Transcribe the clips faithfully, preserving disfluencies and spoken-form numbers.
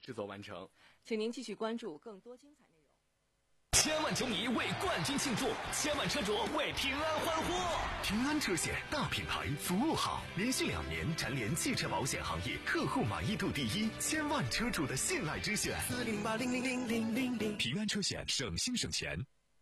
制作完成。 请您继续关注更多精彩内容。 千万球迷为冠军庆祝，千万车主为平安欢呼。 平安车险大品牌，服务好，连续两年蝉联汽车保险行业客户满意度第一，千万车主的信赖之选。 四零八零零零零零零， 平安车险，省心省钱。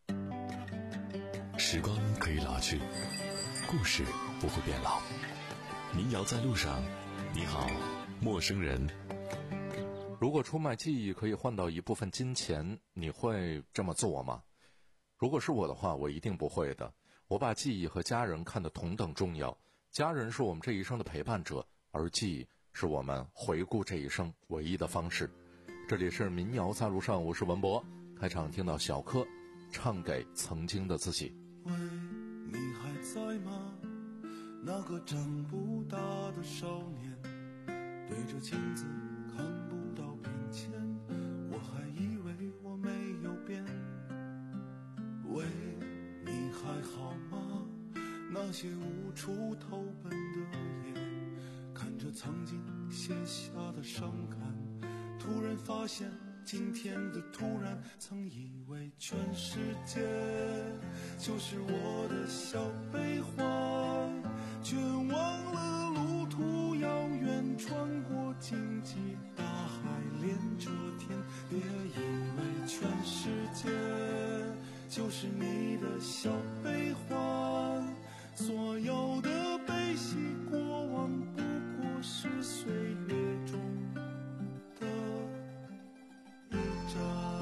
时光可以老去，故事不会变老。民谣在路上，你好，陌生人。 如果出卖记忆可以换到一部分金钱，你会这么做吗？如果是我的话，我一定不会的。我把记忆和家人看得同等重要，家人是我们这一生的陪伴者，而记忆是我们回顾这一生唯一的方式。这里是民谣在路上，我是文博。开场听到小柯唱给曾经的自己。 喂，你还在吗？那个长不大的少年，对着镜子看不到变迁，我还以为我没有变。喂，你还好吗？那些无处投奔的夜，看着曾经写下的伤感，突然发现今天的突然，曾以为全世界就是我的小悲欢，却忘了路途遥远，穿过荆棘大海，连着天。别以为全世界就是你的小悲欢，所有的悲喜过往不过是岁月中的一站。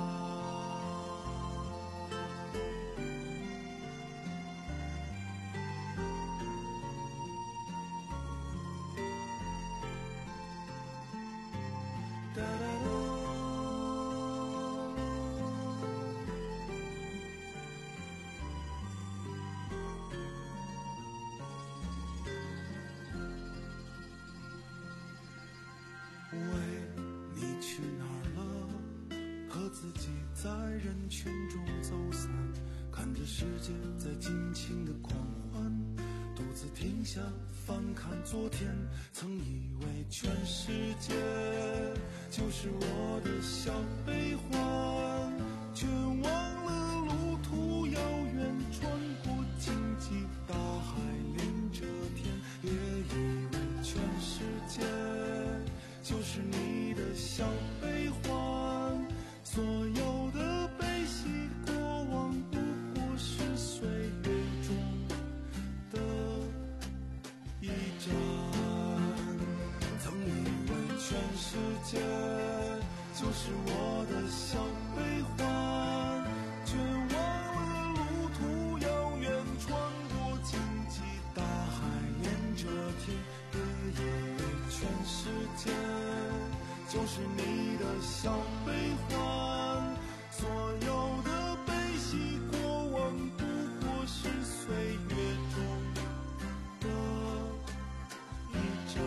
喂，你去哪儿了？和自己在人群中走散，看着世界在尽情的狂欢，独自停下翻看昨天，曾以为全世界就是我的小悲欢，却忘了路途遥远，穿过荆棘大海，连着天。别以为全世界就是你的小悲欢，所有的悲喜过往不过是岁月中的一站。曾以为全世界就是我的小悲欢，却忘了路途遥远，穿过荆棘大海，连着天。别以为全世界就是你的小悲欢，所有的悲喜过往不过是岁月中的一站。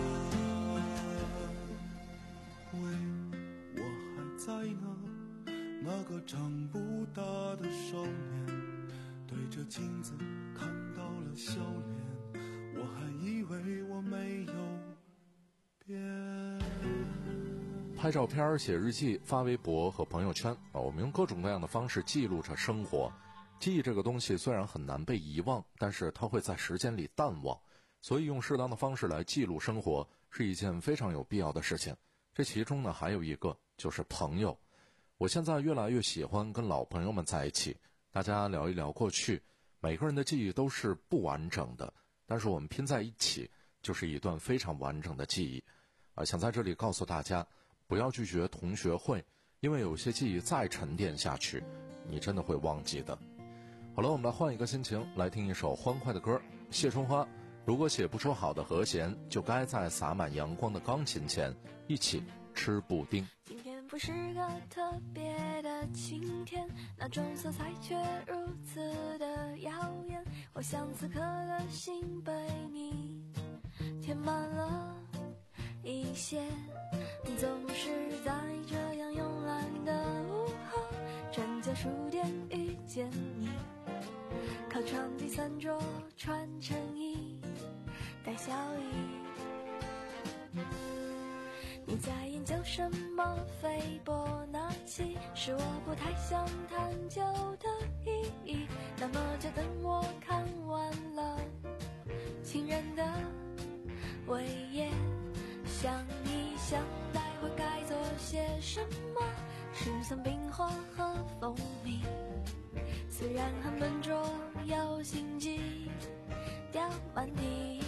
喂，我还在呢，那个长不大的少年，对着镜子看到了笑脸，我还以为我没有变。 拍照片、写日记、发微博和朋友圈啊，我们用各种各样的方式记录着生活。记忆这个东西虽然很难被遗忘，但是它会在时间里淡忘，所以用适当的方式来记录生活是一件非常有必要的事情。这其中呢，还有一个就是朋友。我现在越来越喜欢跟老朋友们在一起，大家聊一聊过去。每个人的记忆都是不完整的，但是我们拼在一起就是一段非常完整的记忆。啊，想在这里告诉大家，不要拒绝同学会，因为有些记忆再沉淀下去，你真的会忘记的。好了，我们来换一个心情，来听一首欢快的歌。谢春花，如果写不出好的和弦，就该在洒满阳光的钢琴前一起吃布丁。 今天不是个特别的晴天，那种色彩却如此的耀眼，我像此刻的心被你填满了一些，总是在这样慵懒的午后，转角书店遇见你，靠窗第三桌穿衬衣带笑意，你在研究什么菲波那契，是我不太想探究的意义。那么就等我看完了情人的尾页，想一想待会该做些什么，十层冰花和蜂蜜，虽然很笨拙有心机，掉满地。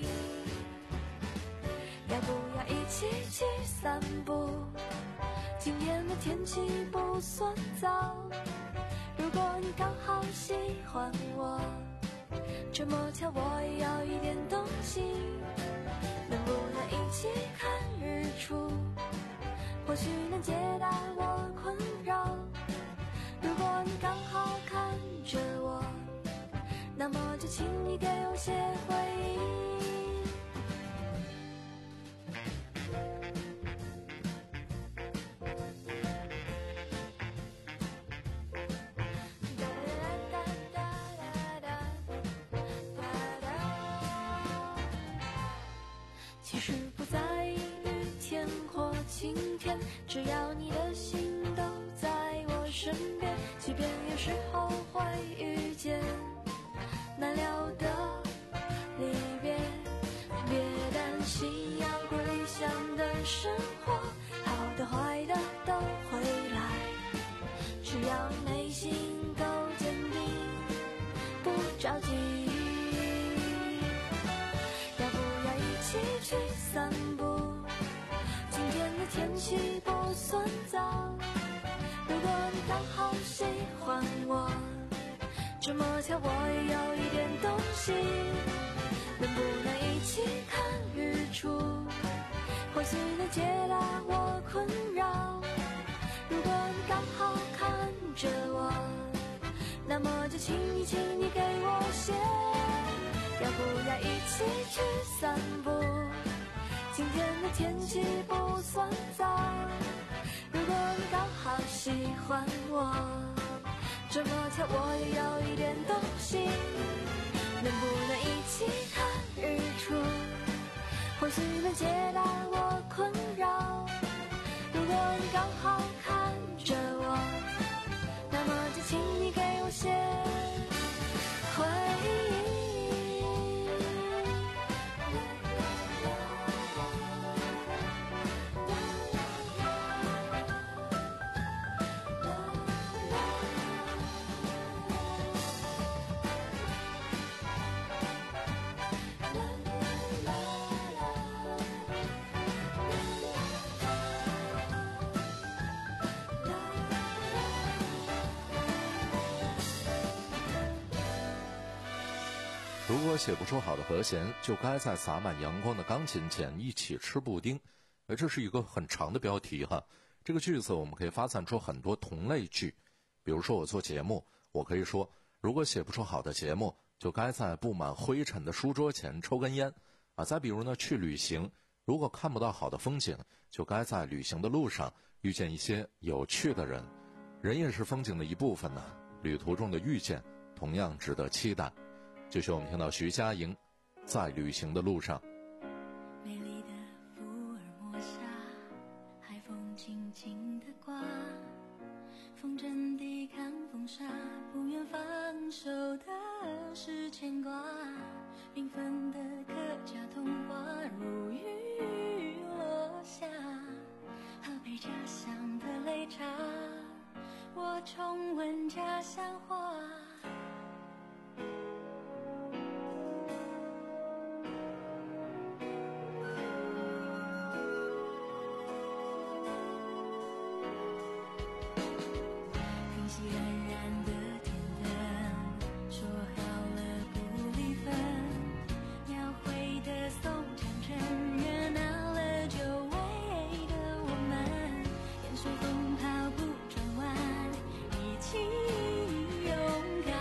要不要一起去散步？今天的天气不算糟，如果你刚好喜欢我，这么巧我也有一点动心，能不能一起看日出？或许能解答我困扰。如果你刚好看着我，那么就请你给我些回应。其实不在意雨天或晴天，只要你的心都在我身边，即便有时候会遇见难料的离别，别担心，要过理想的生活，好的坏的都会来，只要你内心够坚定，不着急。要不要一起去散步？今天的天气不算糟，如果你刚好喜欢我，这么巧我也有一点动心，能不能一起看日出？或许能解答我困扰。如果你刚好看着我，那么就请你请你给我写，要不要一起去散步？今天的天气不算糟，如果你刚好喜欢我，这么巧我也有一点动心，能不能一起看日出？或许能解答我困扰。如果你刚好看着我，那么就请你给我写回忆。 如果写不出好的和弦，就该在洒满阳光的钢琴前一起吃布丁。而这是一个很长的标题哈。这个句子我们可以发散出很多同类句。比如说我做节目，我可以说，如果写不出好的节目，就该在布满灰尘的书桌前抽根烟啊。再比如呢，去旅行，如果看不到好的风景，就该在旅行的路上遇见一些有趣的人。人也是风景的一部分呢，旅途中的遇见同样值得期待。这是我们听到徐佳莹在旅行的路上。 美丽的福尔摩沙，海风轻轻地刮，风筝抵抗风沙，不愿放手的是牵挂，缤纷的客家童话如雨落下，喝杯家乡的擂茶，我重温家乡话。随风跑步转弯，一起勇敢。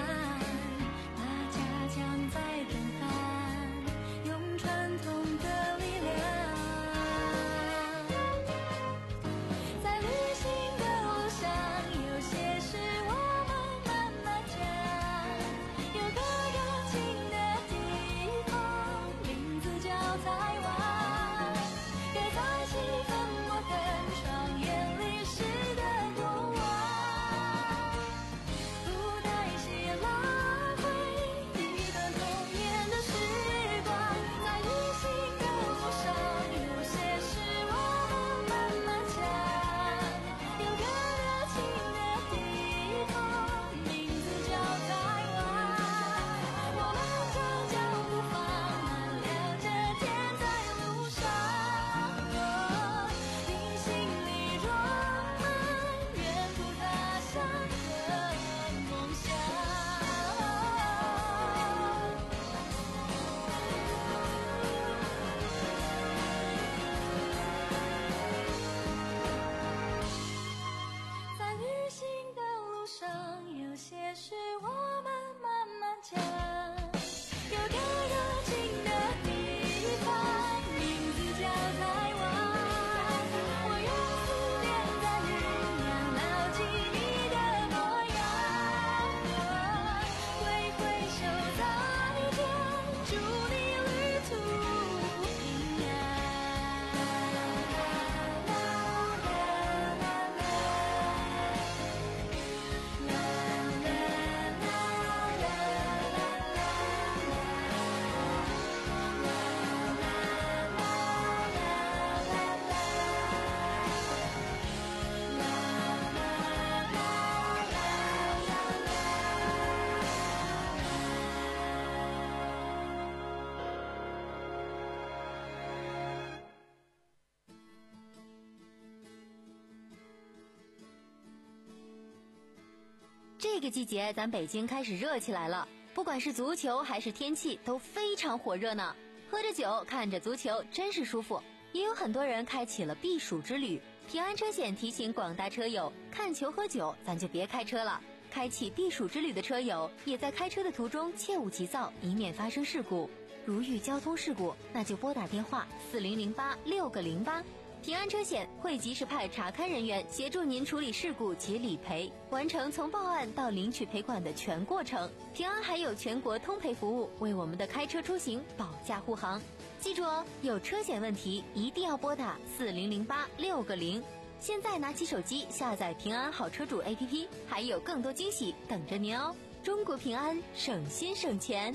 这个季节咱北京开始热起来了，不管是足球还是天气都非常火热呢。喝着酒看着足球真是舒服。也有很多人开启了避暑之旅。平安车险提醒广大车友，看球喝酒咱就别开车了。开启避暑之旅的车友也在开车的途中切勿急躁，以免发生事故。如遇交通事故，那就拨打电话四零零八六个零八。平安车险会及时派查勘人员协助您处理事故及理赔，完成从报案到领取赔款的全过程。平安还有全国通赔服务，为我们的开车出行保驾护航。记住哦，有车险问题一定要拨打四零零八六个零。现在拿起手机下载平安好车主 A P P， 还有更多惊喜等着您哦！中国平安，省心省钱。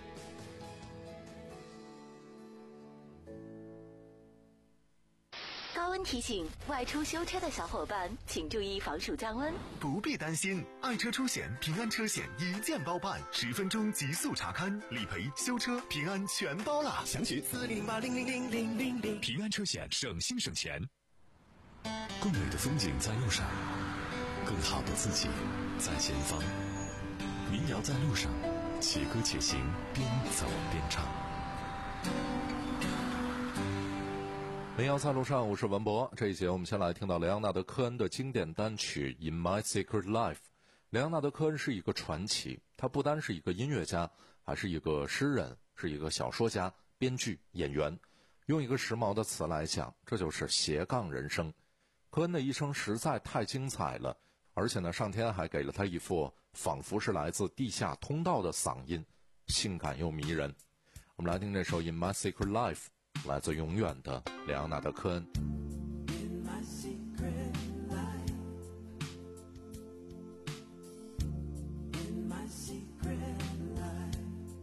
高温提醒，外出修车的小伙伴请注意防暑降温。 不必担心，爱车出险平安车险一键包办，十分钟极速查勘、理赔、修车，平安全包啦！详询四零八零零零零零零。 平安车险，省心省钱。 更美的风景在路上，更好的自己在前方。民谣在路上，且歌且行，边走边唱。 民谣在路上，我是文博。这一节我们先来听到雷昂纳德·科恩的经典单曲《In My Secret Life》。雷昂纳德·科恩是一个传奇，他不单是一个音乐家，还是一个诗人，是一个小说家、编剧、演员。用一个时髦的词来讲，这就是斜杠人生。科恩的一生实在太精彩了，而且呢，上天还给了他一副仿佛是来自地下通道的嗓音，性感又迷人。我们来听这首《In My Secret Life》。来自永远的雷昂纳德·科恩。 In my secret life, in my secret life,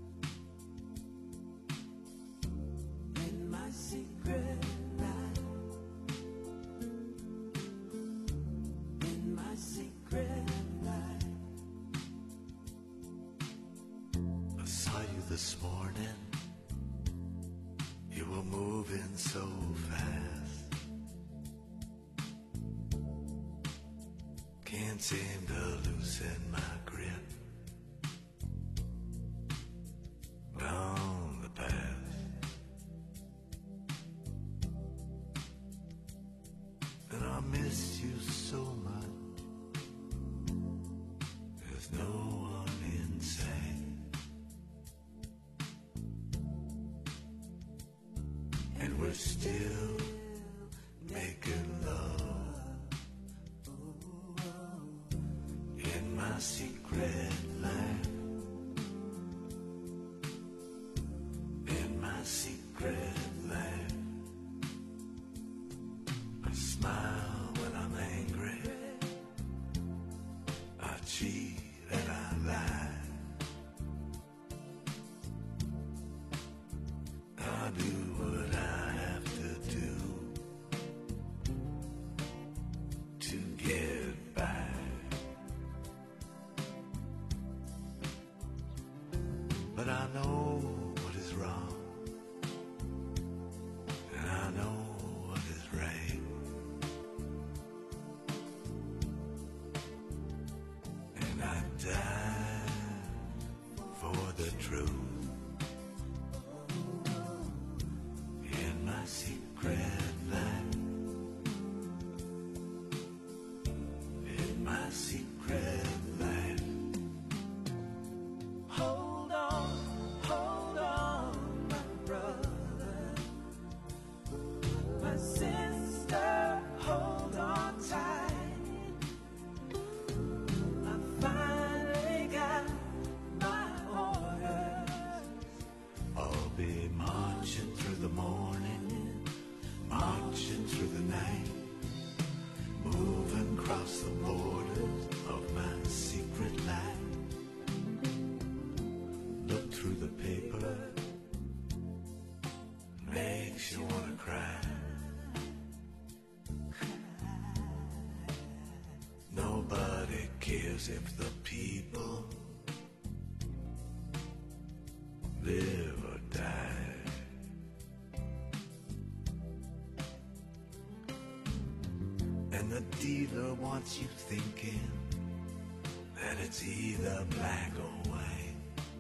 in my secret life, in my secret life. I saw you this morning.You were moving so fast. Can't seem to loosen my grip on the past. And I miss you so much. There's no one inside.And we're still making love in my secret life, in my secret life. I smile when I'm angry, I cheat and I lie.I do what I have to do to get by. But I know what is wrong, and I know what is right. And I die for the truth.Secret life, in my secret life. Hold on, hold on, my brother, my sister, hold on tight. I finally got my orders. I'll be marching through the morning.Marching through the night, moving across the borders of my secret life. Look through the paper, makes you wanna cry. Nobody cares if the people live or die.And the dealer wants you thinking that it's either black or white.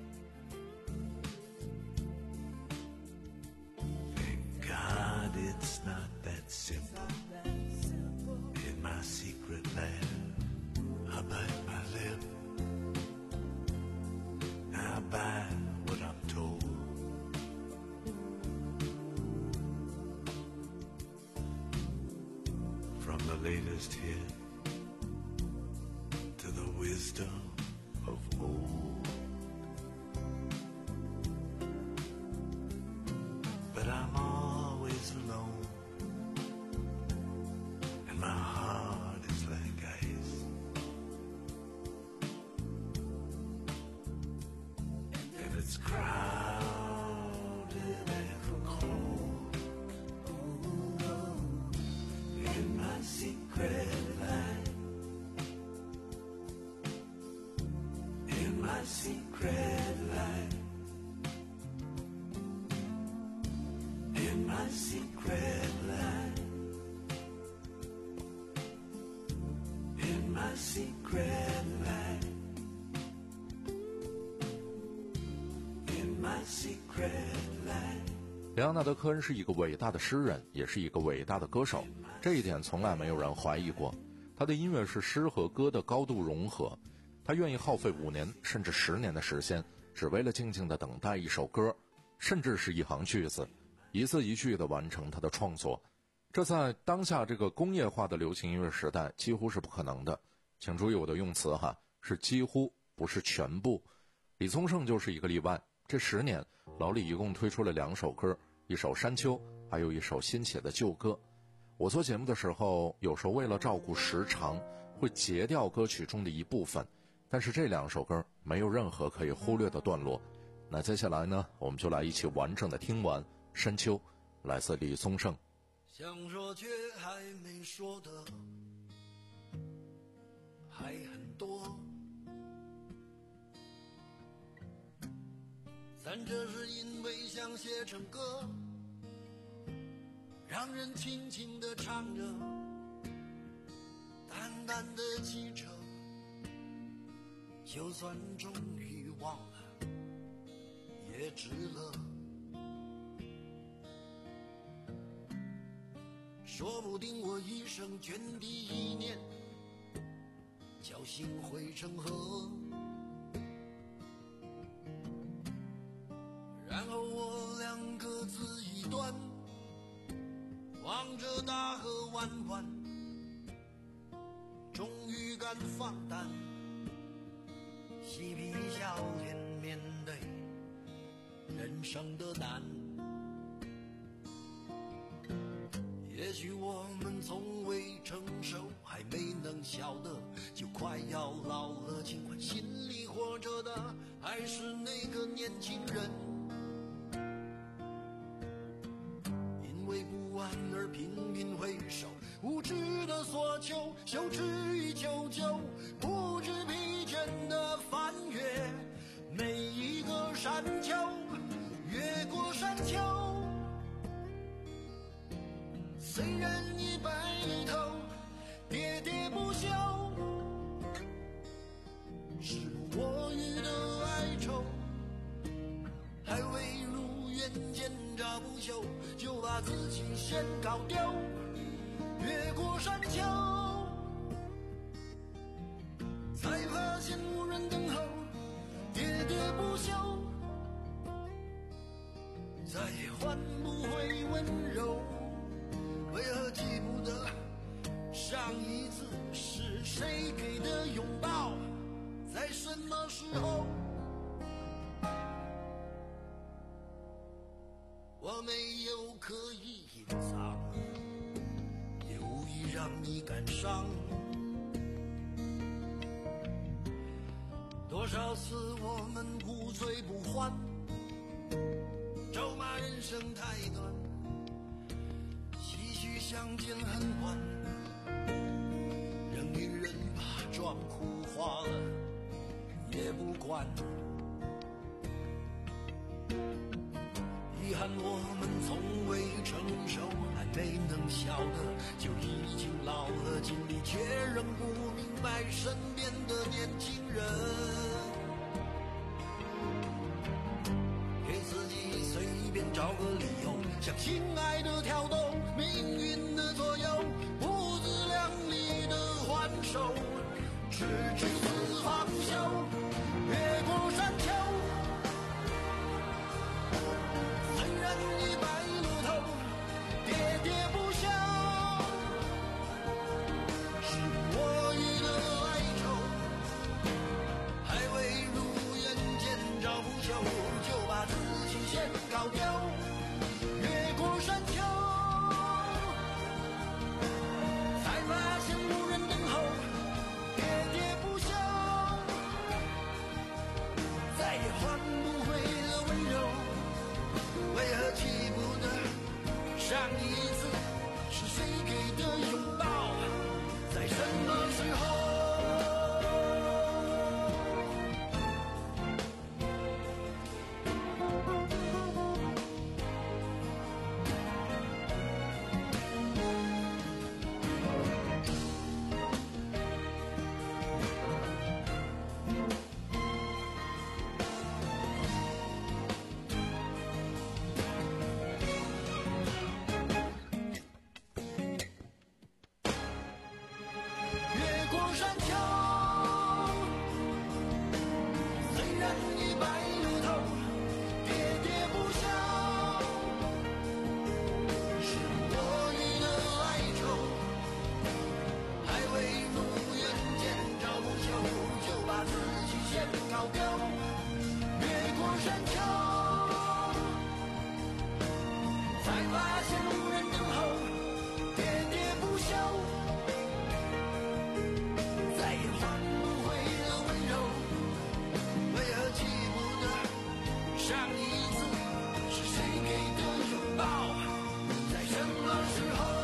Thank God it's not that simple. In my secret land, I bite my lip. I buy what I'm told. From the latest hit to the wisdom of old. But I'm always alone, and my heart is like ice. And it's crowded and cold in my secret life. In my secret life. In my secret life. In my secret life. In my secret life. 莱昂纳德·科恩是一个伟大的诗人，也是一个伟大的歌手，这一点从来没有人怀疑过。他的音乐是诗和歌的高度融合，他愿意耗费五年甚至十年的时间，只为了静静地等待一首歌，甚至是一行句子，一字一句地完成他的创作。这在当下这个工业化的流行音乐时代几乎是不可能的。请注意我的用词哈，是几乎，不是全部。李宗盛就是一个例外。这十年，老李一共推出了两首歌，一首《山丘》，还有一首新写的旧歌。我做节目的时候，有时候为了照顾时长，会截掉歌曲中的一部分，但是这两首歌没有任何可以忽略的段落。那接下来呢，我们就来一起完整的听完《山丘》，来自李宗盛。 想说却还没说的还很多，但这是因为想写成歌，让人轻轻地唱着，淡淡的汽车，就算终于忘了也值了。说不定我一生涓滴一念，侥幸汇成河，然后我俩各自一端，望着大河弯弯，终于敢放胆，嬉皮笑脸面对人生的难。也许我们从未成熟，还没能晓得，就快要老了，尽管心里活着的还是那个年轻人。因为不安而频频回首，无知的索求，羞耻与求救，不知疲倦的翻越每一个山丘，越过山丘。虽然已白头，喋喋不休，时不我予的哀愁，还未如愿见着不朽，就把自己先搞丢。越过山丘，才发现无人等候，喋喋不休，再也换不回温柔。为何记不得上一次是谁给的拥抱，在什么时候？我没有刻意隐藏，也无意让你感伤。多少次我们无醉不欢，咒骂人生太短，相见恨晚，让女人把妆哭花了也不管。遗憾我们从未成熟，还没能晓得，就已经老了，尽力却仍不明白身边的年轻人。 人，给自己随便找个理由，向心爱的跳动，命运的左右，不自量力的还手，直至死方休，越过山丘。虽然已白了头，喋喋不休，是我予的哀愁，还未如愿见着不朽，就把自己先搞丢。越过山丘，才发现无人等候，喋喋不休，再也换不回了温柔。为何记不得上一次是谁给的拥抱，在什么时候？越过山丘，虽然已白了头，喋喋不休，是我予的哀愁，还未如愿见着不朽，就把自己先搞丢。越过山丘，才发现无人等候，喋喋不休，再也换不回了温柔。为何记不得上一次是谁给的拥抱，在什么时候？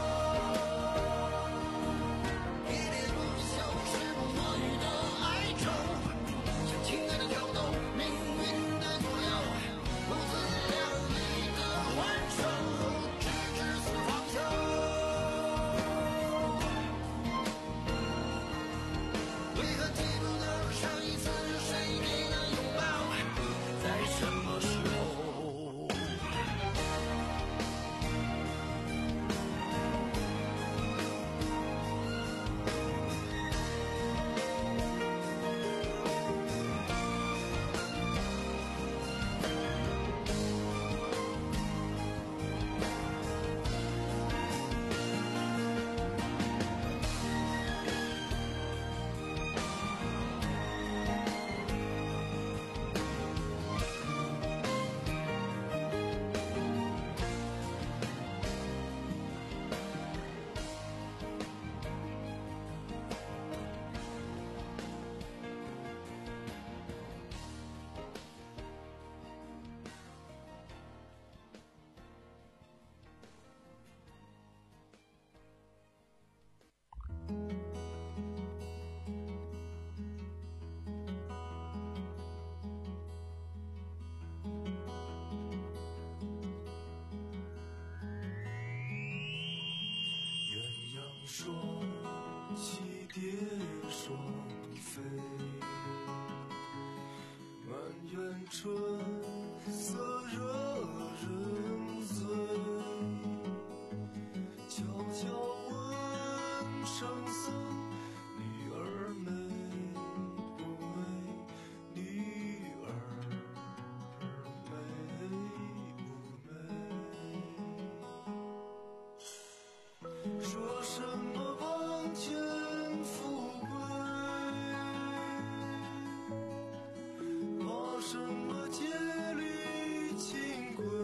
喋喋不休是我予的哀愁，向情爱的跳动，命运的左右，不自量力的还手，直至死方休。为何记不得上一次是谁给的拥抱，在什么时候？鸳鸯双栖蝶双飞，满园春色惹人醉。悄悄问圣僧，女儿美不美？女儿美不美？说什么王权富贵，怕什么戒律清规？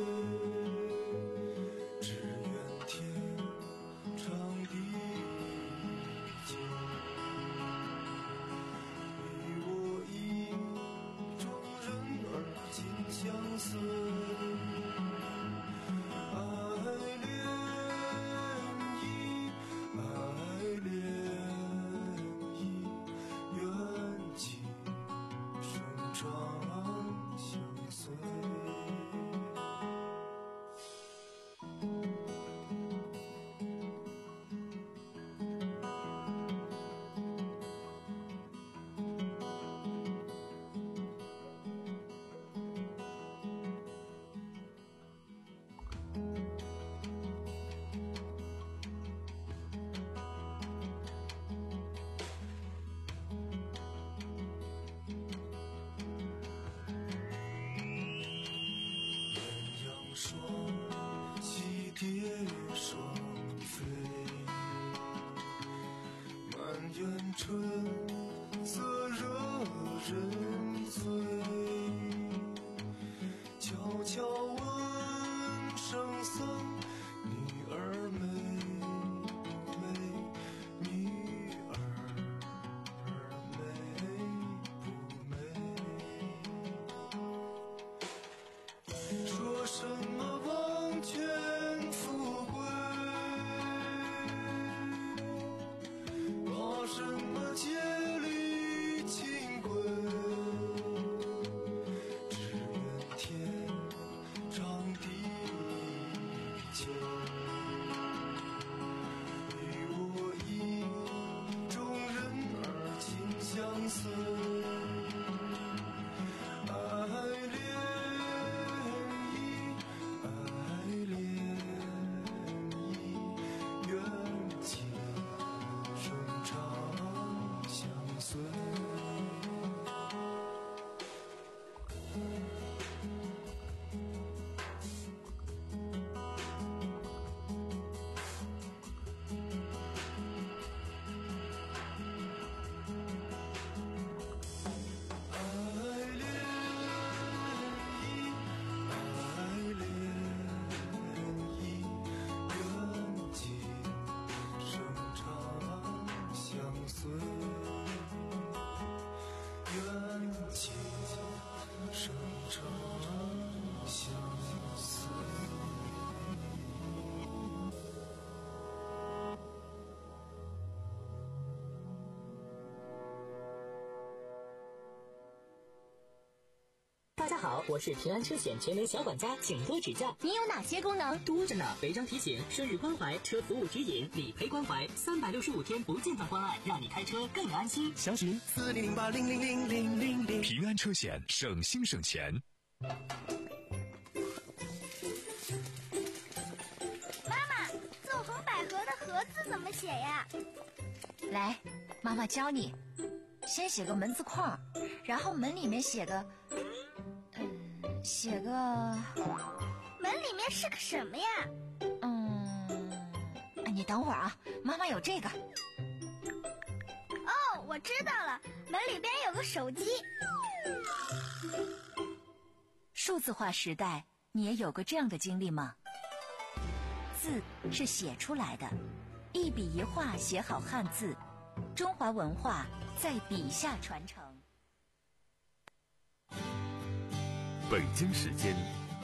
只愿天长地久，你我意中人儿紧相随。爱恋意，爱恋意，愿今生长相随。 愿春色惹人醉，悄悄问圣僧，女儿美不美？女儿美不美？说什么王权富贵，把什么戒律清规，只愿天长地久，你我意中人儿情相随，爱恋意，爱恋意，愿今生长相随。 大家好，我是平安车险全能小管家，请多指教。 你有哪些功能？ 多着呢，违章提醒、生日关怀、车服务指引、理赔关怀，三百六十五天不间断关爱，让你开车更安心。 详询四零零八零零零零零零。 平安车险，省心省钱。 妈妈，纵横捭阖的阖字怎么写呀？ 来，妈妈教你。先写个门字框，然后门里面写个，嗯，写个。 门里面是个什么呀？ 嗯，你等会儿啊，妈妈有这个。 哦，我知道了，门里边有个手机。 数字化时代，你也有过这样的经历吗？字是写出来的，一笔一画写好汉字，中华文化在笔下传承。 北京时间